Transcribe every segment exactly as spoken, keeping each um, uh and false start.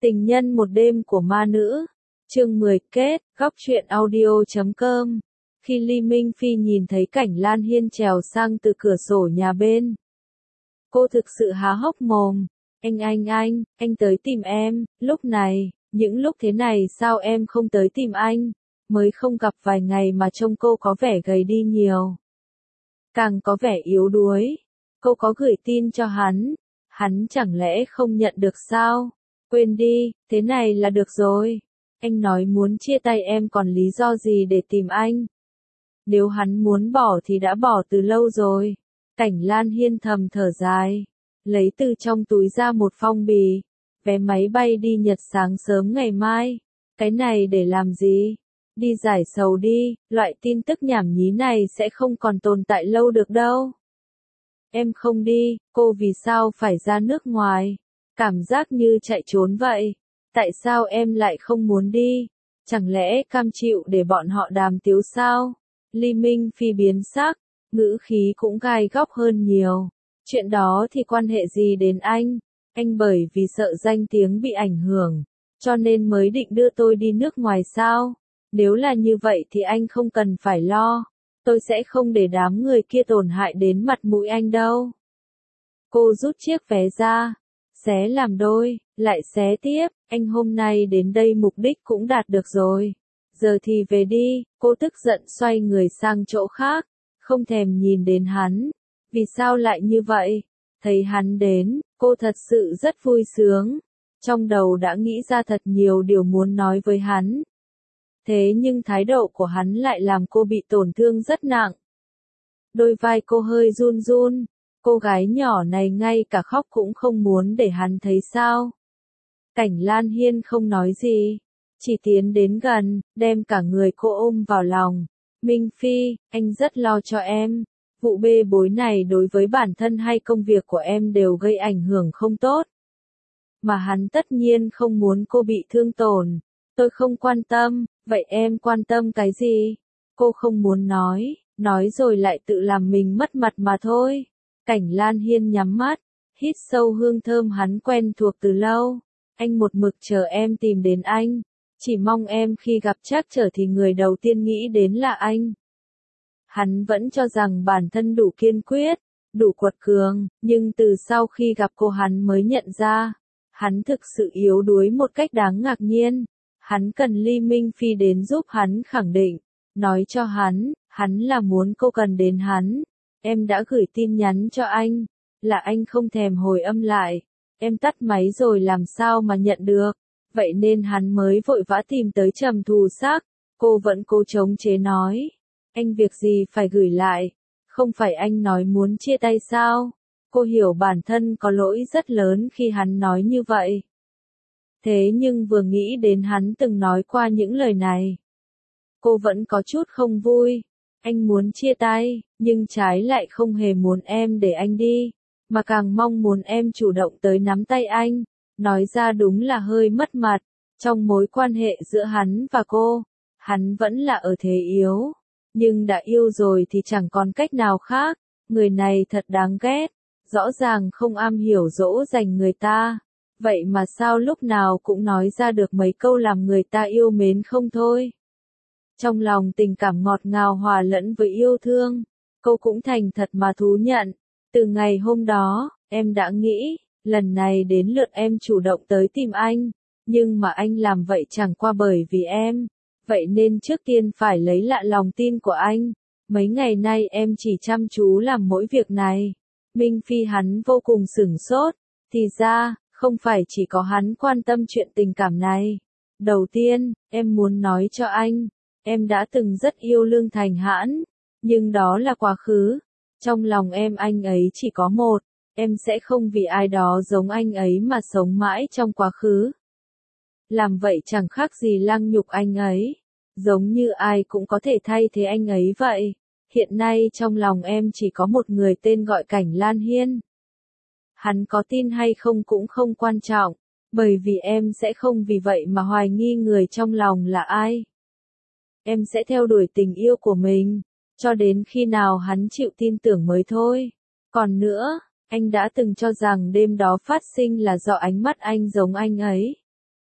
Tình nhân một đêm của ma nữ. Chương mười kết, góc truyện audio chấm com. Khi Ly Minh Phi nhìn thấy cảnh Lan Hiên trèo sang từ cửa sổ nhà bên, cô thực sự há hốc mồm. Anh anh anh, anh tới tìm em, lúc này, những lúc thế này sao em không tới tìm anh? Mới không gặp vài ngày mà trông cô có vẻ gầy đi nhiều. Càng có vẻ yếu đuối. Cô có gửi tin cho hắn, hắn chẳng lẽ không nhận được sao? Quên đi, thế này là được rồi. Anh nói muốn chia tay em còn lý do gì để tìm anh? Nếu hắn muốn bỏ thì đã bỏ từ lâu rồi. Cảnh Lan Hiên thầm thở dài, lấy từ trong túi ra một phong bì, vé máy bay đi Nhật sáng sớm ngày mai. Cái này để làm gì? Đi giải sầu đi, loại tin tức nhảm nhí này sẽ không còn tồn tại lâu được đâu. Em không đi, cô vì sao phải ra nước ngoài? Cảm giác như chạy trốn vậy. Tại sao em lại không muốn đi? Chẳng lẽ cam chịu để bọn họ đàm tiếu sao? Ly Minh Phi biến sắc, ngữ khí cũng gai góc hơn nhiều. Chuyện đó thì quan hệ gì đến anh? Anh bởi vì sợ danh tiếng bị ảnh hưởng, cho nên mới định đưa tôi đi nước ngoài sao? Nếu là như vậy thì anh không cần phải lo. Tôi sẽ không để đám người kia tổn hại đến mặt mũi anh đâu. Cô rút chiếc vé ra, xé làm đôi, lại xé tiếp. Anh hôm nay đến đây mục đích cũng đạt được rồi. Giờ thì về đi. Cô tức giận xoay người sang chỗ khác, không thèm nhìn đến hắn. Vì sao lại như vậy? Thấy hắn đến, cô thật sự rất vui sướng. Trong đầu đã nghĩ ra thật nhiều điều muốn nói với hắn. Thế nhưng thái độ của hắn lại làm cô bị tổn thương rất nặng. Đôi vai cô hơi run run. Cô gái nhỏ này ngay cả khóc cũng không muốn để hắn thấy sao? Cảnh Lan Hiên không nói gì, chỉ tiến đến gần, đem cả người cô ôm vào lòng. Minh Phi, anh rất lo cho em. Vụ bê bối này đối với bản thân hay công việc của em đều gây ảnh hưởng không tốt. Mà hắn tất nhiên không muốn cô bị thương tổn. Tôi không quan tâm, vậy em quan tâm cái gì? Cô không muốn nói, nói rồi lại tự làm mình mất mặt mà thôi. Cảnh Lan Hiên nhắm mắt, hít sâu hương thơm hắn quen thuộc từ lâu. Anh một mực chờ em tìm đến anh, chỉ mong em khi gặp trắc trở thì người đầu tiên nghĩ đến là anh. Hắn vẫn cho rằng bản thân đủ kiên quyết, đủ quật cường, nhưng từ sau khi gặp cô hắn mới nhận ra, hắn thực sự yếu đuối một cách đáng ngạc nhiên. Hắn cần Ly Minh Phi đến giúp hắn khẳng định, nói cho hắn, hắn là muốn cô cần đến hắn. Em đã gửi tin nhắn cho anh, là anh không thèm hồi âm lại. Em tắt máy rồi làm sao mà nhận được, vậy nên hắn mới vội vã tìm tới Trầm Thù Sắc. Cô vẫn cố chống chế nói, anh việc gì phải gửi lại, không phải anh nói muốn chia tay sao? Cô hiểu bản thân có lỗi rất lớn khi hắn nói như vậy. Thế nhưng vừa nghĩ đến hắn từng nói qua những lời này, cô vẫn có chút không vui. Anh muốn chia tay, nhưng trái lại không hề muốn em để anh đi, mà càng mong muốn em chủ động tới nắm tay anh. Nói ra đúng là hơi mất mặt. Trong mối quan hệ giữa hắn và cô, hắn vẫn là ở thế yếu, nhưng đã yêu rồi thì chẳng còn cách nào khác. Người này thật đáng ghét, rõ ràng không am hiểu dỗ dành người ta, vậy mà sao lúc nào cũng nói ra được mấy câu làm người ta yêu mến không thôi. Trong lòng tình cảm ngọt ngào hòa lẫn với yêu thương, cô cũng thành thật mà thú nhận. Từ ngày hôm đó, em đã nghĩ, lần này đến lượt em chủ động tới tìm anh, nhưng mà anh làm vậy chẳng qua bởi vì em, vậy nên trước tiên phải lấy lại lòng tin của anh. Mấy ngày nay em chỉ chăm chú làm mỗi việc này. Minh Phi hắn vô cùng sửng sốt, thì ra, không phải chỉ có hắn quan tâm chuyện tình cảm này. Đầu tiên, em muốn nói cho anh, em đã từng rất yêu Lương Thành Hãn, nhưng đó là quá khứ. Trong lòng em anh ấy chỉ có một, em sẽ không vì ai đó giống anh ấy mà sống mãi trong quá khứ. Làm vậy chẳng khác gì lăng nhục anh ấy, giống như ai cũng có thể thay thế anh ấy vậy. Hiện nay trong lòng em chỉ có một người tên gọi Cảnh Lan Hiên. Hắn có tin hay không cũng không quan trọng, bởi vì em sẽ không vì vậy mà hoài nghi người trong lòng là ai. Em sẽ theo đuổi tình yêu của mình, cho đến khi nào hắn chịu tin tưởng mới thôi. Còn nữa, anh đã từng cho rằng đêm đó phát sinh là do ánh mắt anh giống anh ấy.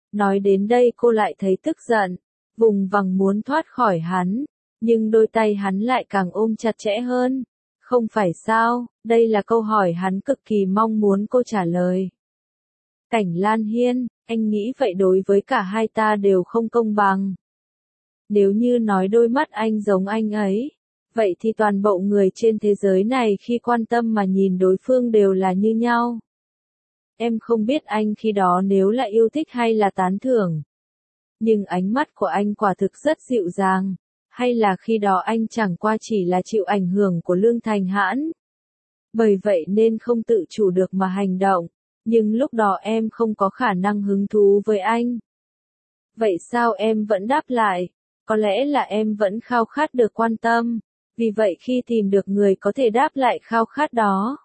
Nói đến đây cô lại thấy tức giận, vùng vằng muốn thoát khỏi hắn, nhưng đôi tay hắn lại càng ôm chặt chẽ hơn. Không phải sao, đây là câu hỏi hắn cực kỳ mong muốn cô trả lời. Cảnh Lan Hiên, anh nghĩ vậy đối với cả hai ta đều không công bằng. Nếu như nói đôi mắt anh giống anh ấy, vậy thì toàn bộ người trên thế giới này khi quan tâm mà nhìn đối phương đều là như nhau. Em không biết anh khi đó nếu là yêu thích hay là tán thưởng. Nhưng ánh mắt của anh quả thực rất dịu dàng. Hay là khi đó anh chẳng qua chỉ là chịu ảnh hưởng của Lương Thành Hãn. Bởi vậy nên không tự chủ được mà hành động. Nhưng lúc đó em không có khả năng hứng thú với anh. Vậy sao em vẫn đáp lại? Có lẽ là em vẫn khao khát được quan tâm. Vì vậy khi tìm được người có thể đáp lại khao khát đó,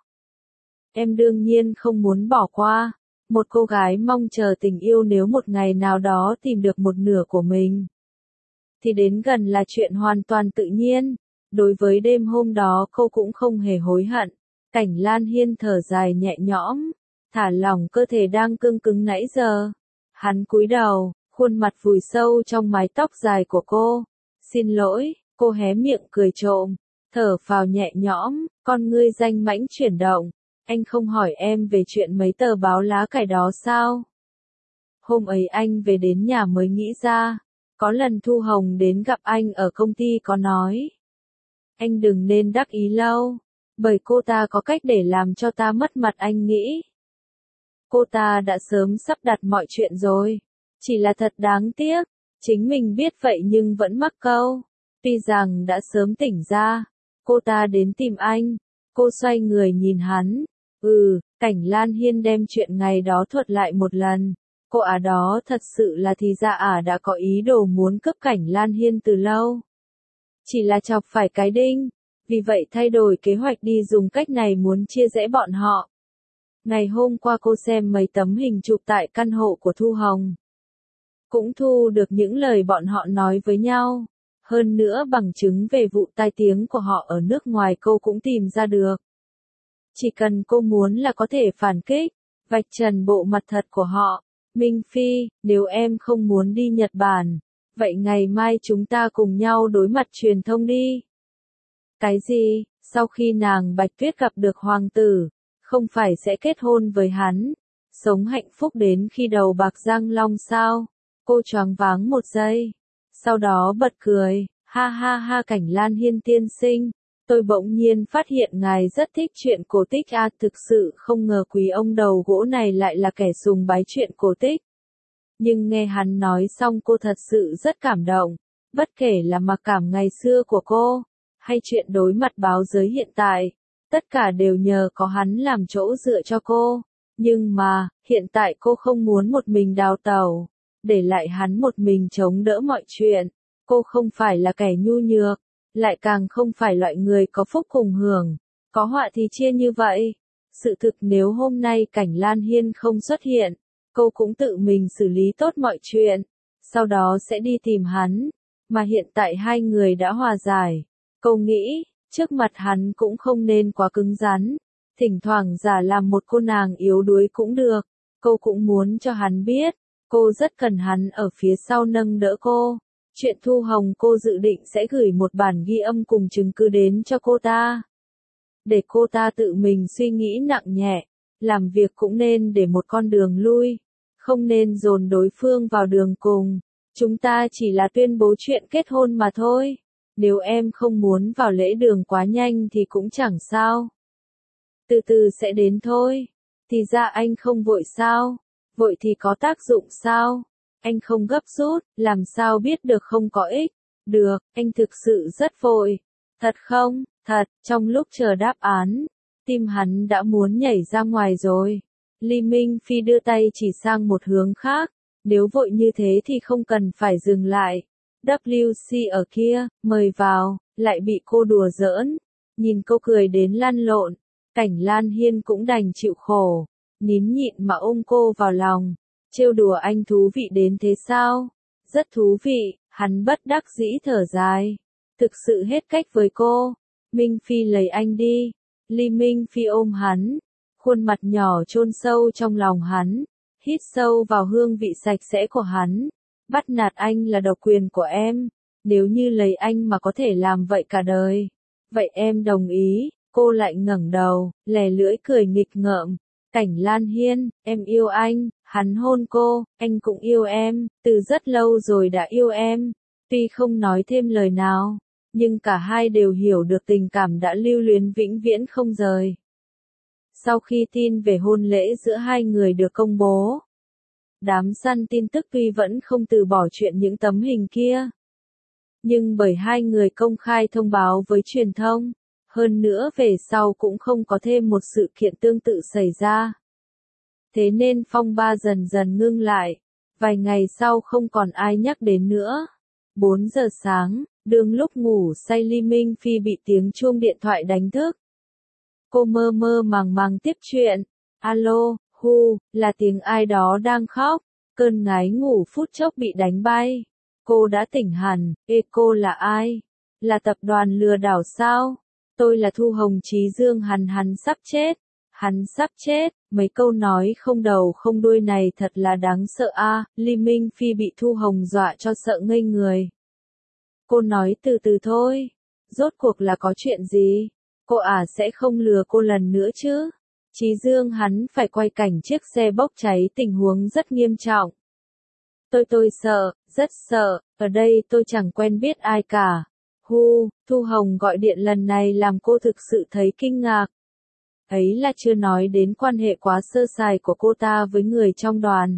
em đương nhiên không muốn bỏ qua. Một cô gái mong chờ tình yêu nếu một ngày nào đó tìm được một nửa của mình, thì đến gần là chuyện hoàn toàn tự nhiên. Đối với đêm hôm đó cô cũng không hề hối hận. Cảnh Lan Hiên thở dài nhẹ nhõm, thả lỏng cơ thể đang cương cứng nãy giờ. Hắn cúi đầu, khuôn mặt vùi sâu trong mái tóc dài của cô. Xin lỗi, cô hé miệng cười trộm, thở phào nhẹ nhõm, con ngươi danh mãnh chuyển động. Anh không hỏi em về chuyện mấy tờ báo lá cải đó sao? Hôm ấy anh về đến nhà mới nghĩ ra. Có lần Thu Hồng đến gặp anh ở công ty có nói. Anh đừng nên đắc ý lâu, bởi cô ta có cách để làm cho ta mất mặt anh nghĩ. Cô ta đã sớm sắp đặt mọi chuyện rồi. Chỉ là thật đáng tiếc, chính mình biết vậy nhưng vẫn mắc câu. Tuy rằng đã sớm tỉnh ra, cô ta đến tìm anh. Cô xoay người nhìn hắn. Ừ, Cảnh Lan Hiên đem chuyện ngày đó thuật lại một lần. Cô ả đó thật sự là thì ra ả đã có ý đồ muốn cướp Cảnh Lan Hiên từ lâu. Chỉ là chọc phải cái đinh, vì vậy thay đổi kế hoạch đi dùng cách này muốn chia rẽ bọn họ. Ngày hôm qua cô xem mấy tấm hình chụp tại căn hộ của Thu Hồng. Cũng thu được những lời bọn họ nói với nhau. Hơn nữa bằng chứng về vụ tai tiếng của họ ở nước ngoài cô cũng tìm ra được. Chỉ cần cô muốn là có thể phản kích, vạch trần bộ mặt thật của họ. Minh Phi, nếu em không muốn đi Nhật Bản, vậy ngày mai chúng ta cùng nhau đối mặt truyền thông đi. Cái gì, sau khi nàng Bạch Tuyết gặp được hoàng tử, không phải sẽ kết hôn với hắn, sống hạnh phúc đến khi đầu bạc răng long sao? Cô choáng váng một giây, sau đó bật cười, ha ha ha Cảnh Lan Hiên tiên sinh. Tôi bỗng nhiên phát hiện ngài rất thích chuyện cổ tích a, thực sự không ngờ quý ông đầu gỗ này lại là kẻ sùng bái chuyện cổ tích. Nhưng nghe hắn nói xong cô thật sự rất cảm động, bất kể là mặc cảm ngày xưa của cô, hay chuyện đối mặt báo giới hiện tại, tất cả đều nhờ có hắn làm chỗ dựa cho cô. Nhưng mà, hiện tại cô không muốn một mình đào tẩu, để lại hắn một mình chống đỡ mọi chuyện. Cô không phải là kẻ nhu nhược, lại càng không phải loại người có phúc cùng hưởng, có họa thì chia như vậy. Sự thực nếu hôm nay Cảnh Lan Hiên không xuất hiện, cô cũng tự mình xử lý tốt mọi chuyện, sau đó sẽ đi tìm hắn, mà hiện tại hai người đã hòa giải. Cô nghĩ, trước mặt hắn cũng không nên quá cứng rắn, thỉnh thoảng giả làm một cô nàng yếu đuối cũng được. Cô cũng muốn cho hắn biết, cô rất cần hắn ở phía sau nâng đỡ cô. Chuyện Thu Hồng cô dự định sẽ gửi một bản ghi âm cùng chứng cứ đến cho cô ta, để cô ta tự mình suy nghĩ nặng nhẹ, làm việc cũng nên để một con đường lui, không nên dồn đối phương vào đường cùng. Chúng ta chỉ là tuyên bố chuyện kết hôn mà thôi, nếu em không muốn vào lễ đường quá nhanh thì cũng chẳng sao. Từ từ sẽ đến thôi, thì ra anh không vội sao, vội thì có tác dụng sao? Anh không gấp rút, làm sao biết được không có ích. Được, anh thực sự rất vội. Thật không? Thật, trong lúc chờ đáp án, tim hắn đã muốn nhảy ra ngoài rồi. Ly Minh Phi đưa tay chỉ sang một hướng khác. Nếu vội như thế thì không cần phải dừng lại. W C ở kia, mời vào, lại bị cô đùa giỡn. Nhìn cô cười đến lăn lộn, Cảnh Lan Hiên cũng đành chịu khổ, nín nhịn mà ôm cô vào lòng. Trêu đùa anh thú vị đến thế sao? Rất thú vị, hắn bất đắc dĩ thở dài. Thực sự hết cách với cô. Minh Phi lấy anh đi. Ly Minh Phi ôm hắn, khuôn mặt nhỏ chôn sâu trong lòng hắn. hít sâu vào hương vị sạch sẽ của hắn. Bắt nạt anh là độc quyền của em, nếu như lấy anh mà có thể làm vậy cả đời. Vậy em đồng ý, cô lại ngẩng đầu, lè lưỡi cười nghịch ngợm. Cảnh Lan Hiên, em yêu anh, hắn hôn cô, anh cũng yêu em, từ rất lâu rồi đã yêu em. Tuy không nói thêm lời nào, nhưng cả hai đều hiểu được tình cảm đã lưu luyến vĩnh viễn không rời. Sau khi tin về hôn lễ giữa hai người được công bố, đám săn tin tức tuy vẫn không từ bỏ chuyện những tấm hình kia, nhưng bởi hai người công khai thông báo với truyền thông, hơn nữa về sau cũng không có thêm một sự kiện tương tự xảy ra. Thế nên phong ba dần dần ngưng lại, vài ngày sau không còn ai nhắc đến nữa. bốn giờ sáng, đương lúc ngủ say Ly Minh Phi bị tiếng chuông điện thoại đánh thức. Cô mơ mơ màng màng tiếp chuyện. Alo, hu, là tiếng ai đó đang khóc. Cơn ngái ngủ phút chốc bị đánh bay. Cô đã tỉnh hẳn. Ê, cô là ai? Là tập đoàn lừa đảo sao? Tôi là Thu Hồng Chí Dương. Hắn hắn sắp chết. Hắn sắp chết. Mấy câu nói không đầu không đuôi này thật là đáng sợ a. À, Ly Minh Phi bị Thu Hồng dọa cho sợ ngây người. Cô nói từ từ thôi. Rốt cuộc là có chuyện gì? Cô à sẽ không lừa cô lần nữa chứ? Chí Dương hắn phải quay cảnh chiếc xe bốc cháy, tình huống rất nghiêm trọng. Tôi tôi sợ, rất sợ, ở đây tôi chẳng quen biết ai cả. Hu, Thu Hồng gọi điện lần này làm cô thực sự thấy kinh ngạc. Ấy là chưa nói đến quan hệ quá sơ sài của cô ta với người trong đoàn.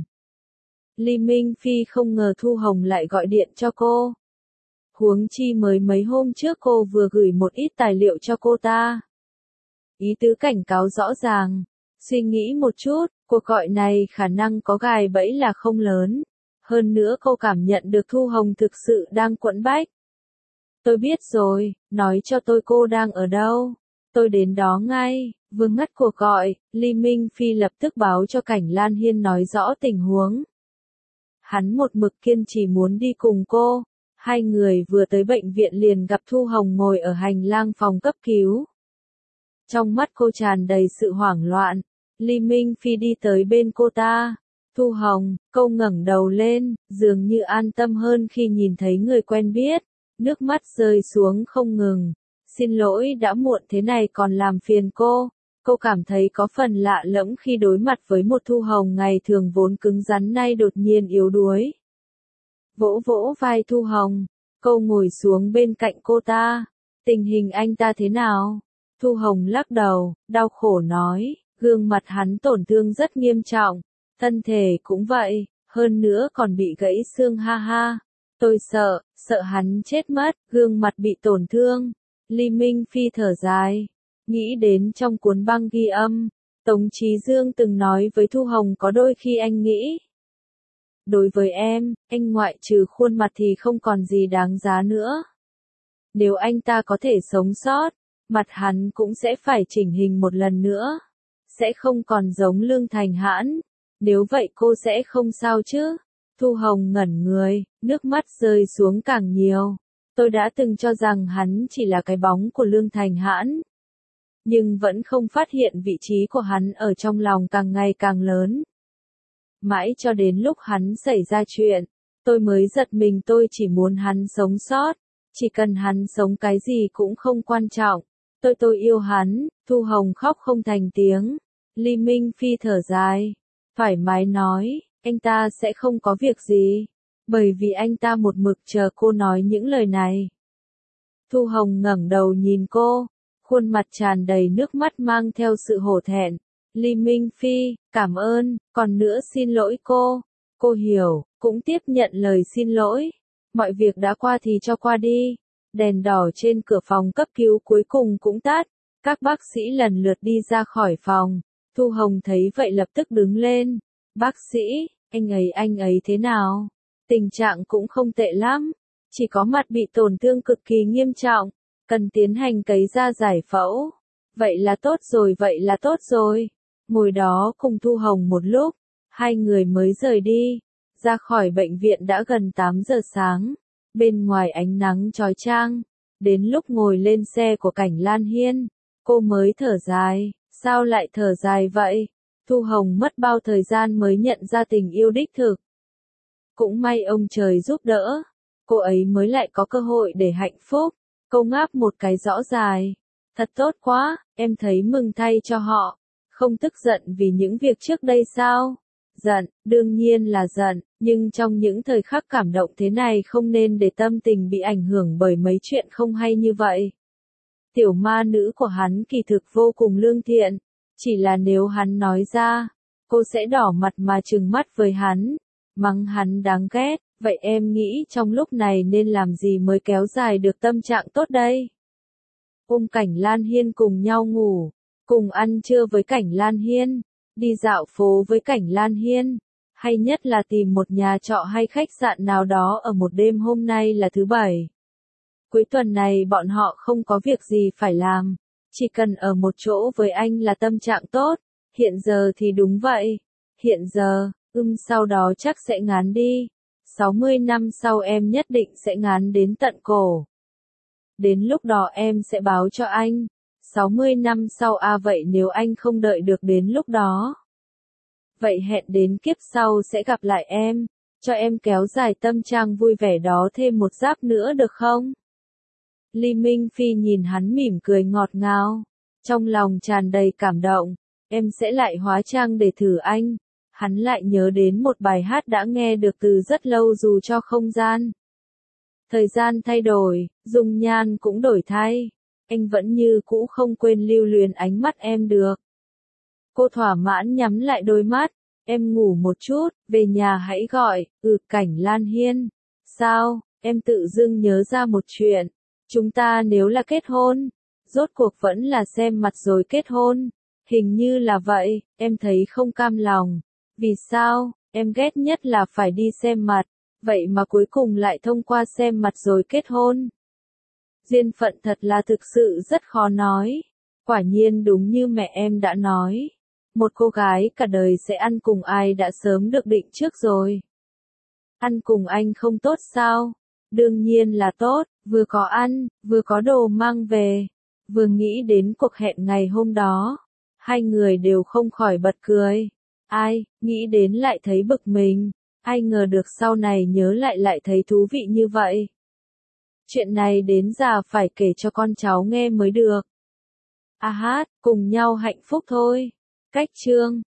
Ly Minh Phi không ngờ Thu Hồng lại gọi điện cho cô. Huống chi mới mấy hôm trước cô vừa gửi một ít tài liệu cho cô ta. Ý tứ cảnh cáo rõ ràng. Suy nghĩ một chút, cuộc gọi này khả năng có gài bẫy là không lớn. Hơn nữa cô cảm nhận được Thu Hồng thực sự đang quẫn bách. Tôi biết rồi, nói cho tôi cô đang ở đâu. Tôi đến đó ngay. Vừa ngắt cuộc gọi, Ly Minh Phi lập tức báo cho Cảnh Lan Hiên nói rõ tình huống. Hắn một mực kiên trì muốn đi cùng cô. Hai người vừa tới bệnh viện liền gặp Thu Hồng ngồi ở hành lang phòng cấp cứu. Trong mắt cô tràn đầy sự hoảng loạn. Ly Minh Phi đi tới bên cô ta. Thu Hồng, cô ngẩng đầu lên, dường như an tâm hơn khi nhìn thấy người quen biết. Nước mắt rơi xuống không ngừng. Xin lỗi đã muộn thế này còn làm phiền cô. Cô cảm thấy có phần lạ lẫm khi đối mặt với một Thu Hồng ngày thường vốn cứng rắn nay đột nhiên yếu đuối. Vỗ vỗ vai Thu Hồng, cô ngồi xuống bên cạnh cô ta. Tình hình anh ta thế nào? Thu Hồng lắc đầu, đau khổ nói, gương mặt hắn tổn thương rất nghiêm trọng, thân thể cũng vậy, hơn nữa còn bị gãy xương ha ha. Tôi sợ, sợ hắn chết mất, gương mặt bị tổn thương. Ly Minh Phi thở dài, nghĩ đến trong cuốn băng ghi âm, Tống Chí Dương từng nói với Thu Hồng có đôi khi anh nghĩ. Đối với em, anh ngoại trừ khuôn mặt thì không còn gì đáng giá nữa. Nếu anh ta có thể sống sót, mặt hắn cũng sẽ phải chỉnh hình một lần nữa. Sẽ không còn giống Lương Thành Hãn. Nếu vậy cô sẽ không sao chứ? Thu Hồng ngẩn người, nước mắt rơi xuống càng nhiều. Tôi đã từng cho rằng hắn chỉ là cái bóng của Lương Thành Hãn. Nhưng vẫn không phát hiện vị trí của hắn ở trong lòng càng ngày càng lớn. Mãi cho đến lúc hắn xảy ra chuyện, tôi mới giật mình tôi chỉ muốn hắn sống sót. Chỉ cần hắn sống cái gì cũng không quan trọng. Tôi tôi yêu hắn. Thu Hồng khóc không thành tiếng. Ly Minh Phi thở dài. Thoải mái nói, anh ta sẽ không có việc gì. Bởi vì anh ta một mực chờ cô nói những lời này. Thu Hồng ngẩng đầu nhìn cô. Khuôn mặt tràn đầy nước mắt mang theo sự hổ thẹn. Ly Minh Phi, cảm ơn, còn nữa xin lỗi cô. Cô hiểu, cũng tiếp nhận lời xin lỗi. Mọi việc đã qua thì cho qua đi. Đèn đỏ trên cửa phòng cấp cứu cuối cùng cũng tắt. Các bác sĩ lần lượt đi ra khỏi phòng. Thu Hồng thấy vậy lập tức đứng lên. Bác sĩ, anh ấy anh ấy thế nào? Tình trạng cũng không tệ lắm. Chỉ có mặt bị tổn thương cực kỳ nghiêm trọng. Cần tiến hành cấy da giải phẫu. Vậy là tốt rồi, vậy là tốt rồi. Ngồi đó cùng Thu Hồng một lúc. Hai người mới rời đi. Ra khỏi bệnh viện đã gần tám giờ sáng. Bên ngoài ánh nắng chói chang. Đến lúc ngồi lên xe của Cảnh Lan Hiên. Cô mới thở dài. Sao lại thở dài vậy? Thu Hồng mất bao thời gian mới nhận ra tình yêu đích thực. Cũng may ông trời giúp đỡ, cô ấy mới lại có cơ hội để hạnh phúc. Cô ngáp một cái rõ dài. Thật tốt quá, em thấy mừng thay cho họ. Không tức giận vì những việc trước đây sao? Giận, đương nhiên là giận, nhưng trong những thời khắc cảm động thế này không nên để tâm tình bị ảnh hưởng bởi mấy chuyện không hay như vậy. Tiểu ma nữ của hắn kỳ thực vô cùng lương thiện, chỉ là nếu hắn nói ra, cô sẽ đỏ mặt mà trừng mắt với hắn, mắng hắn đáng ghét. Vậy em nghĩ trong lúc này nên làm gì mới kéo dài được tâm trạng tốt đây? Ôm Cảnh Lan Hiên cùng nhau ngủ, cùng ăn trưa với Cảnh Lan Hiên, đi dạo phố với Cảnh Lan Hiên, hay nhất là tìm một nhà trọ hay khách sạn nào đó ở một đêm. Hôm nay là thứ bảy. Cuối tuần này bọn họ không có việc gì phải làm, chỉ cần ở một chỗ với anh là tâm trạng tốt. Hiện giờ thì đúng vậy. Hiện giờ, ưm sau đó chắc sẽ ngán đi. sáu mươi năm sau em nhất định sẽ ngán đến tận cổ. Đến lúc đó em sẽ báo cho anh. sáu mươi năm sau à vậy nếu anh không đợi được đến lúc đó. Vậy hẹn đến kiếp sau sẽ gặp lại em. Cho em kéo dài tâm trạng vui vẻ đó thêm một giáp nữa được không? Ly Minh Phi nhìn hắn mỉm cười ngọt ngào. Trong lòng tràn đầy cảm động. Em sẽ lại hóa trang để thử anh. Hắn lại nhớ đến một bài hát đã nghe được từ rất lâu dù cho không gian. Thời gian thay đổi, dung nhan cũng đổi thay. Anh vẫn như cũ không quên lưu luyến ánh mắt em được. Cô thỏa mãn nhắm lại đôi mắt. Em ngủ một chút, về nhà hãy gọi. Ừ, Cảnh Lan Hiên. Sao, em tự dưng nhớ ra một chuyện. Chúng ta nếu là kết hôn, rốt cuộc vẫn là xem mặt rồi kết hôn. Hình như là vậy, em thấy không cam lòng. Vì sao, em ghét nhất là phải đi xem mặt, vậy mà cuối cùng lại thông qua xem mặt rồi kết hôn. Duyên phận thật là thực sự rất khó nói. Quả nhiên đúng như mẹ em đã nói. Một cô gái cả đời sẽ ăn cùng ai đã sớm được định trước rồi. Ăn cùng anh không tốt sao? Đương nhiên là tốt, vừa có ăn, vừa có đồ mang về. Vừa nghĩ đến cuộc hẹn ngày hôm đó, hai người đều không khỏi bật cười. Ai, nghĩ đến lại thấy bực mình, ai ngờ được sau này nhớ lại lại thấy thú vị như vậy. Chuyện này đến già phải kể cho con cháu nghe mới được. A hát, cùng nhau hạnh phúc thôi. Cách chương